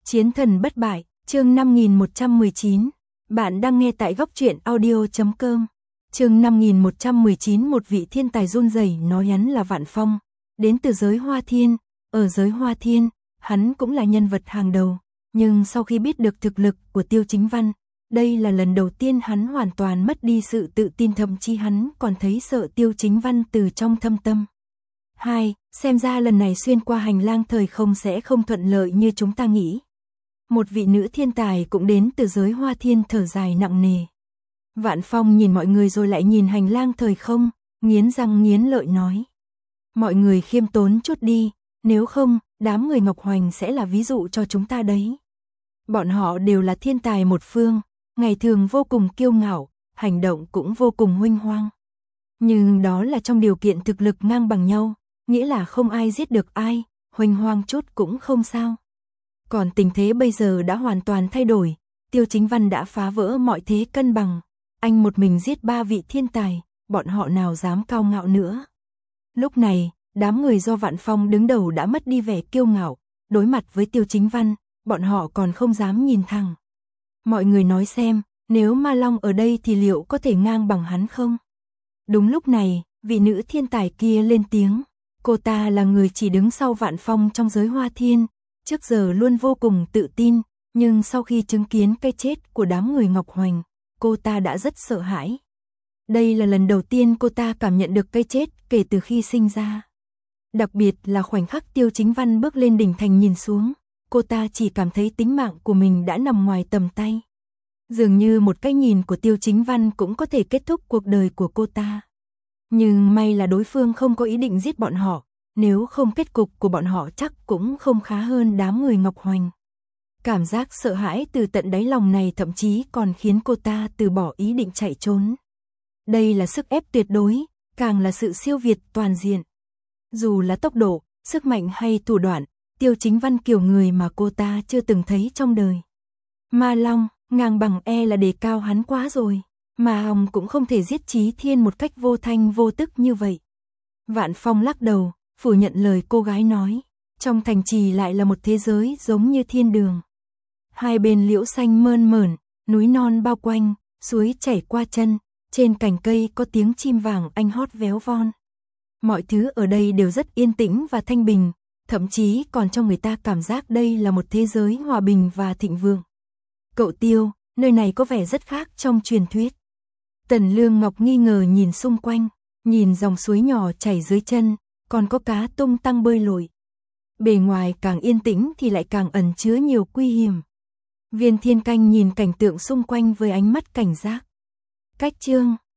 Chiến thần bất bại, chương 5119. Bạn đang nghe tại góc truyện audio.com. Chương 5119. Một vị thiên tài run rẩy nói hắn là Vạn Phong, đến từ giới Hoa Thiên. Ở giới Hoa Thiên, hắn cũng là nhân vật hàng đầu, nhưng sau khi biết được thực lực của Tiêu Chính Văn, đây là lần đầu tiên hắn hoàn toàn mất đi sự tự tin, thậm chí hắn còn thấy sợ Tiêu Chính Văn từ trong thâm tâm. Xem ra lần này xuyên qua hành lang thời không sẽ không thuận lợi như chúng ta nghĩ. Một vị nữ thiên tài cũng đến từ giới Hoa Thiên thở dài nặng nề. Vạn Phong nhìn mọi người rồi lại nhìn hành lang thời không, nghiến răng nghiến lợi nói. Mọi người khiêm tốn chút đi, nếu không, đám người Ngọc Hoành sẽ là ví dụ cho chúng ta đấy. Bọn họ đều là thiên tài một phương, ngày thường vô cùng kiêu ngạo, hành động cũng vô cùng huênh hoang. Nhưng đó là trong điều kiện thực lực ngang bằng nhau, nghĩa là không ai giết được ai, huênh hoang chút cũng không sao. Còn tình thế bây giờ đã hoàn toàn thay đổi, Tiêu Chính Văn đã phá vỡ mọi thế cân bằng, anh một mình giết 3 vị thiên tài, bọn họ nào dám cao ngạo nữa. Lúc này, đám người do Vạn Phong đứng đầu đã mất đi vẻ kiêu ngạo, đối mặt với Tiêu Chính Văn, bọn họ còn không dám nhìn thẳng. Mọi người nói xem, nếu Ma Long ở đây thì liệu có thể ngang bằng hắn không? Đúng lúc này, vị nữ thiên tài kia lên tiếng, cô ta là người chỉ đứng sau Vạn Phong trong giới Hoa Thiên, trước giờ luôn vô cùng tự tin, nhưng sau khi chứng kiến cái chết của đám người Ngọc Hoành, cô ta đã rất sợ hãi. Đây là lần đầu tiên cô ta cảm nhận được cái chết kể từ khi sinh ra. Đặc biệt là khoảnh khắc Tiêu Chính Văn bước lên đỉnh thành nhìn xuống, cô ta chỉ cảm thấy tính mạng của mình đã nằm ngoài tầm tay. Dường như một cái nhìn của Tiêu Chính Văn cũng có thể kết thúc cuộc đời của cô ta. Nhưng may là đối phương không có ý định giết bọn họ, nếu không kết cục của bọn họ chắc cũng không khá hơn đám người Ngọc Hoành. Cảm giác sợ hãi từ tận đáy lòng này thậm chí còn khiến cô ta từ bỏ ý định chạy trốn. Đây là sức ép tuyệt đối, càng là sự siêu việt toàn diện. Dù là tốc độ, sức mạnh hay thủ đoạn, Tiêu Chính Văn kiểu người mà cô ta chưa từng thấy trong đời. Ma Long, ngang bằng là đề cao hắn quá rồi, mà Hồng cũng không thể giết Chí Thiên một cách vô thanh vô tức như vậy. Vạn Phong lắc đầu, phủ nhận lời cô gái nói, trong thành trì lại là một thế giới giống như thiên đường. Hai bên liễu xanh mơn mởn, núi non bao quanh, suối chảy qua chân, trên cành cây có tiếng chim vàng anh hót véo von. Mọi thứ ở đây đều rất yên tĩnh và thanh bình, thậm chí còn cho người ta cảm giác đây là một thế giới hòa bình và thịnh vượng. Cậu Tiêu, nơi này có vẻ rất khác trong truyền thuyết. Tần Lương Ngọc nghi ngờ nhìn xung quanh, nhìn dòng suối nhỏ chảy dưới chân, còn có cá tung tăng bơi lội. Bề ngoài càng yên tĩnh thì lại càng ẩn chứa nhiều nguy hiểm. Viên Thiên Canh nhìn cảnh tượng xung quanh với ánh mắt cảnh giác. Cách chương